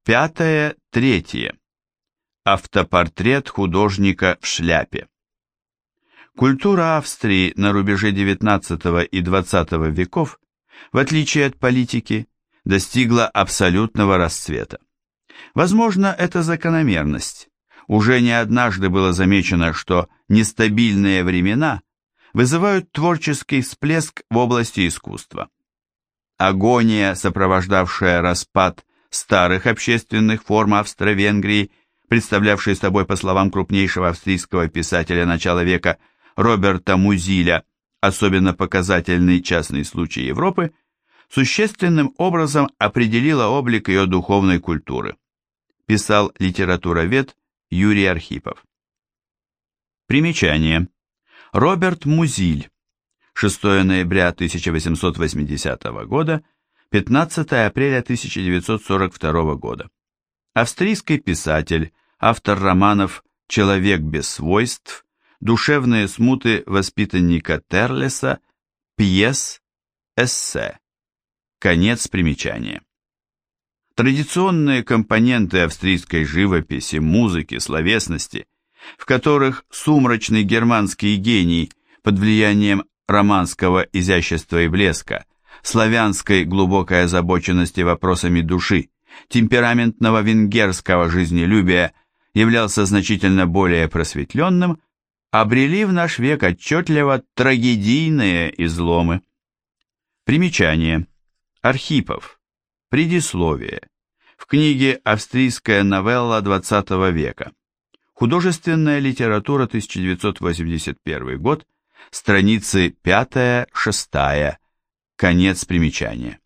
Пятое, третье. Автопортрет художника в шляпе. Культура Австрии на рубеже XIX и XX веков, в отличие от политики, достигла абсолютного расцвета. Возможно, это закономерность. Уже не однажды было замечено, что нестабильные времена вызывают творческий всплеск в области искусства. Агония, сопровождавшая распад старых общественных форм Австро-Венгрии, представлявшей собой, по словам крупнейшего австрийского писателя начала века Роберта Музиля, особенно показательный частный случай Европы, существенным образом определила облик ее духовной культуры, писал литературовед Юрий Архипов. Примечание. Роберт Музиль. 6 ноября 1880 года, 15 апреля 1942 года. Австрийский писатель, автор романов «Человек без свойств», «Душевные смуты воспитанника Терлеса», пьес, эссе. Конец примечания. Традиционные компоненты австрийской живописи, музыки, словесности, в которых сумрачный германский гений под влиянием романского изящества и блеска, славянской глубокой озабоченности вопросами души, темпераментного венгерского жизнелюбия являлся значительно более просветленным, обрели в наш век отчетливо трагедийные изломы. Примечание. Архипов. Предисловие. В книге «Австрийская новелла XX века». Художественная литература, 1981 год, страницы 5-6, конец примечания.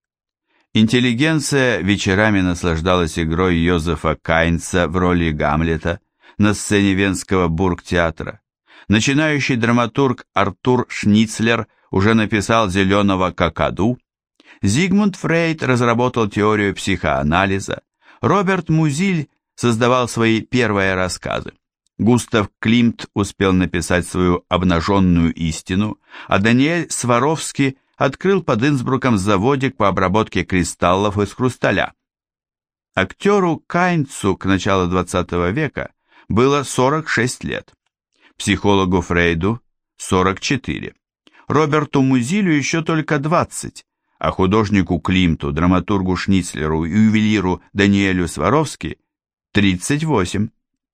Интеллигенция вечерами наслаждалась игрой Йозефа Кайнца в роли Гамлета на сцене Венского бургтеатра. Начинающий драматург Артур Шницлер уже написал «Зеленого какаду», Зигмунд Фрейд разработал теорию психоанализа, Роберт Музиль создавал свои первые рассказы. Густав Климт успел написать свою «Обнаженную истину», а Даниэль Сваровский открыл под Инсбруком заводик по обработке кристаллов из хрусталя. Актеру Кайнцу к началу XX века было 46 лет, психологу Фрейду 44, Роберту Музилю еще только 20, а художнику Климту, драматургу Шницлеру и ювелиру Даниэлю Сваровски 38.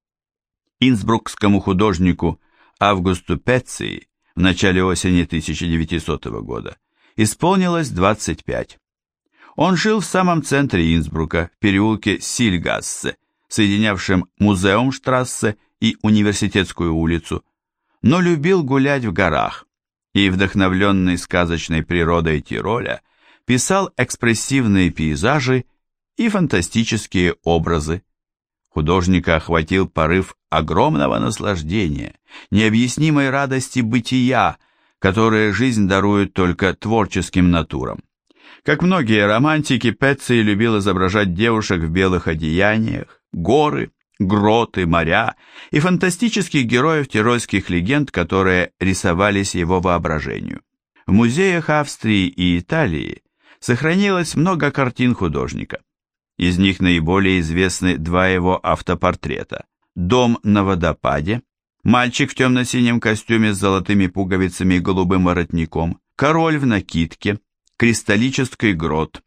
Инсбрукскому художнику Августу Пеции в начале осени 1900 года исполнилось 25. Он жил в самом центре Инсбрука, в переулке Сильгассе, соединявшем Музеумштрассе и Университетскую улицу, но любил гулять в горах и, вдохновленный сказочной природой Тироля, писал экспрессивные пейзажи и фантастические образы. Художника охватил порыв огромного наслаждения, необъяснимой радости бытия, которое жизнь дарует только творческим натурам. Как многие романтики, Пеций любил изображать девушек в белых одеяниях, горы, гроты, моря и фантастических героев тирольских легенд, которые рисовались его воображению. В музеях Австрии и Италии сохранилось много картин художника. Из них наиболее известны два его автопортрета: «Дом на водопаде», «Мальчик в темно-синем костюме с золотыми пуговицами и голубым воротником», «Король в накидке», «Кристаллический грот»,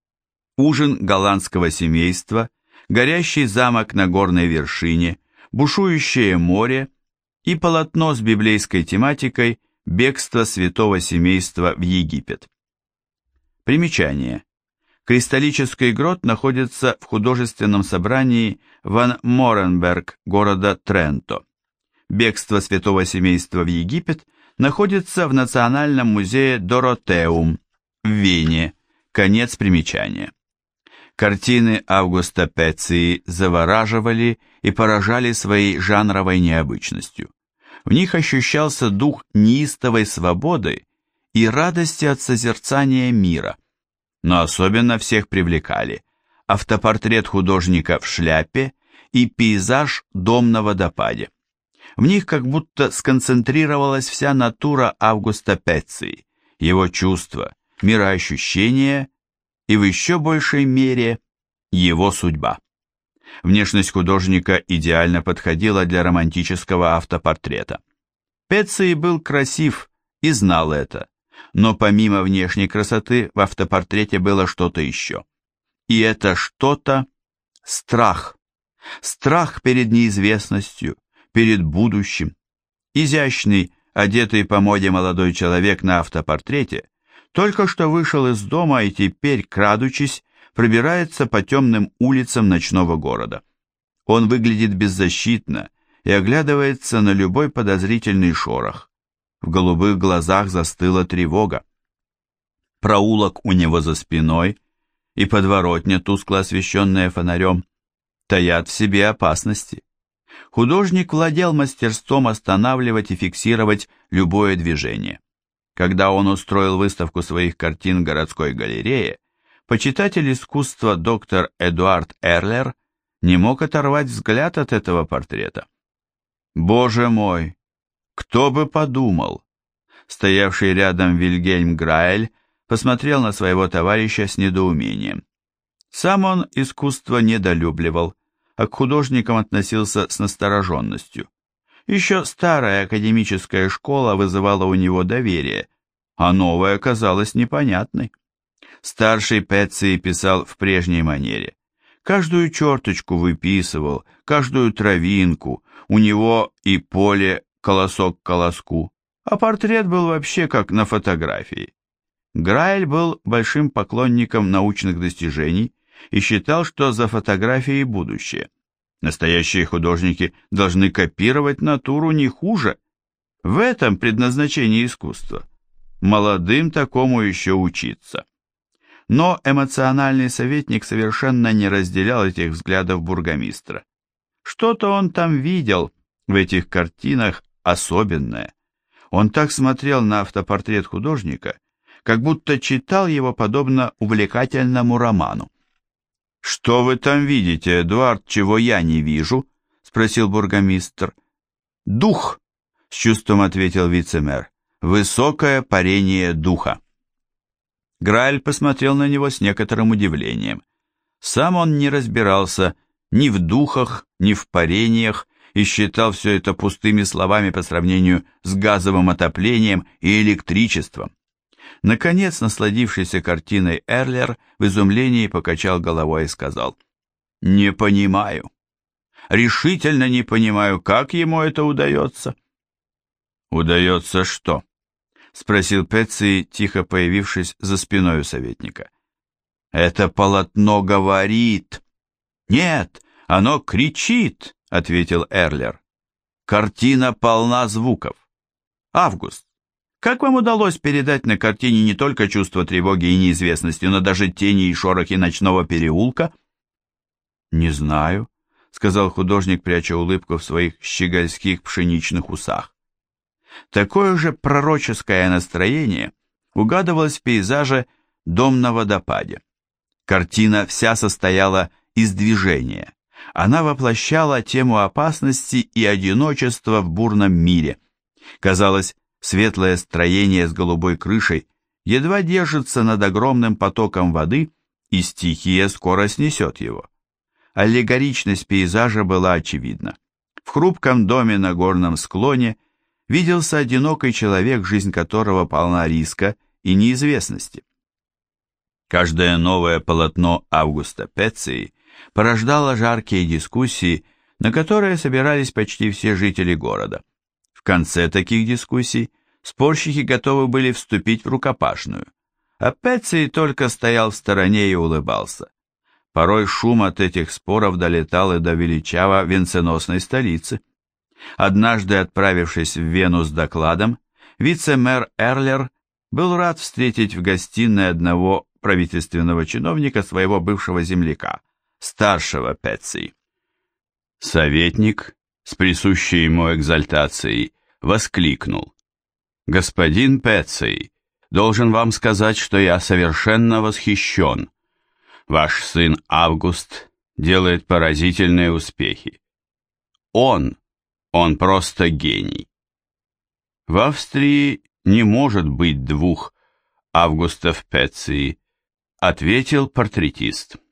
«Ужин голландского семейства», «Горящий замок на горной вершине», «Бушующее море» и полотно с библейской тематикой «Бегство святого семейства в Египет». Примечание. Кристаллический грот находится в художественном собрании Ван Моренберг города Тренто. «Бегство святого семейства в Египет» находится в Национальном музее Доротеум в Вене. Конец примечания. Картины Августа Пеции завораживали и поражали своей жанровой необычностью. В них ощущался дух неистовой свободы и радости от созерцания мира. Но особенно всех привлекали автопортрет художника в шляпе и пейзаж «Дом на водопаде». В них как будто сконцентрировалась вся натура Августа Пеции, его чувства, мироощущения и в еще большей мере Его судьба. Внешность художника идеально подходила для романтического автопортрета. Пецций был красив и знал это, но помимо внешней красоты в автопортрете было что-то еще. И это что-то – страх. Страх перед неизвестностью, перед будущим. Изящный, одетый по моде молодой человек на автопортрете только что вышел из дома и теперь, крадучись, пробирается по темным улицам ночного города. Он выглядит беззащитно и оглядывается на любой подозрительный шорох. В голубых глазах застыла тревога. Проулок у него за спиной и подворотня, тускло освещенная фонарем, таят в себе опасности. Художник владел мастерством останавливать и фиксировать любое движение. Когда он устроил выставку своих картин в городской галерее, почитатель искусства доктор Эдуард Эрлер не мог оторвать взгляд от этого портрета. Боже мой, кто бы подумал! Стоявший рядом Вильгельм Граэль посмотрел на своего товарища с недоумением. Сам он искусство недолюбливал, а к художникам относился с настороженностью. Еще старая академическая школа вызывала у него доверие, а новая казалась непонятной. Старший Пецций писал в прежней манере. Каждую черточку выписывал, каждую травинку, у него и поле колосок к колоску, а портрет был вообще как на фотографии. Граэль был большим поклонником научных достижений и считал, что за фотографией будущее. Настоящие художники должны копировать натуру не хуже. В этом предназначение искусства. Молодым такому еще учиться. Но эмоциональный советник совершенно не разделял этих взглядов бургомистра. Что-то он там видел в этих картинах особенное. Он так смотрел на автопортрет художника, как будто читал его подобно увлекательному роману. «Что вы там видите, Эдуард, чего я не вижу?» — спросил бургомистр. «Дух», — с чувством ответил вице-мэр, — «высокое парение духа». Граэль посмотрел на него с некоторым удивлением. Сам он не разбирался ни в духах, ни в парениях и считал все это пустыми словами по сравнению с газовым отоплением и электричеством. Наконец, насладившийся картиной Эрлер в изумлении покачал головой и сказал: «Не понимаю. Решительно не понимаю, как ему это удается». «Удается что?» — спросил Пецций, тихо появившись за спиной у советника. «Это полотно говорит». «Нет, оно кричит», — ответил Эрлер. «Картина полна звуков. Август, как вам удалось передать на картине не только чувство тревоги и неизвестности, но даже тени и шорохи ночного переулка?» «Не знаю», — сказал художник, пряча улыбку в своих щегольских пшеничных усах. Такое же пророческое настроение угадывалось в пейзаже «Дом на водопаде». Картина вся состояла из движения. Она воплощала тему опасности и одиночества в бурном мире. Казалось, светлое строение с голубой крышей едва держится над огромным потоком воды, и стихия скоро снесет его. Аллегоричность пейзажа была очевидна. В хрупком доме на горном склоне виделся одинокий человек, жизнь которого полна риска и неизвестности. Каждое новое полотно Августа Пецции порождало жаркие дискуссии, на которые собирались почти все жители города. В конце таких дискуссий спорщики готовы были вступить в рукопашную, а Пецций только стоял в стороне и улыбался. Порой шум от этих споров долетал и до величаво венценосной столицы. Однажды, отправившись в Вену с докладом, вице-мэр Эрлер был рад встретить в гостиной одного правительственного чиновника своего бывшего земляка, старшего Пецций. Советник, с присущей ему экзальтацией, воскликнул: «Господин Пецций, должен вам сказать, что я совершенно восхищен. Ваш сын Август делает поразительные успехи. Он просто гений. В Австрии не может быть двух Августов Пецций», ответил портретист.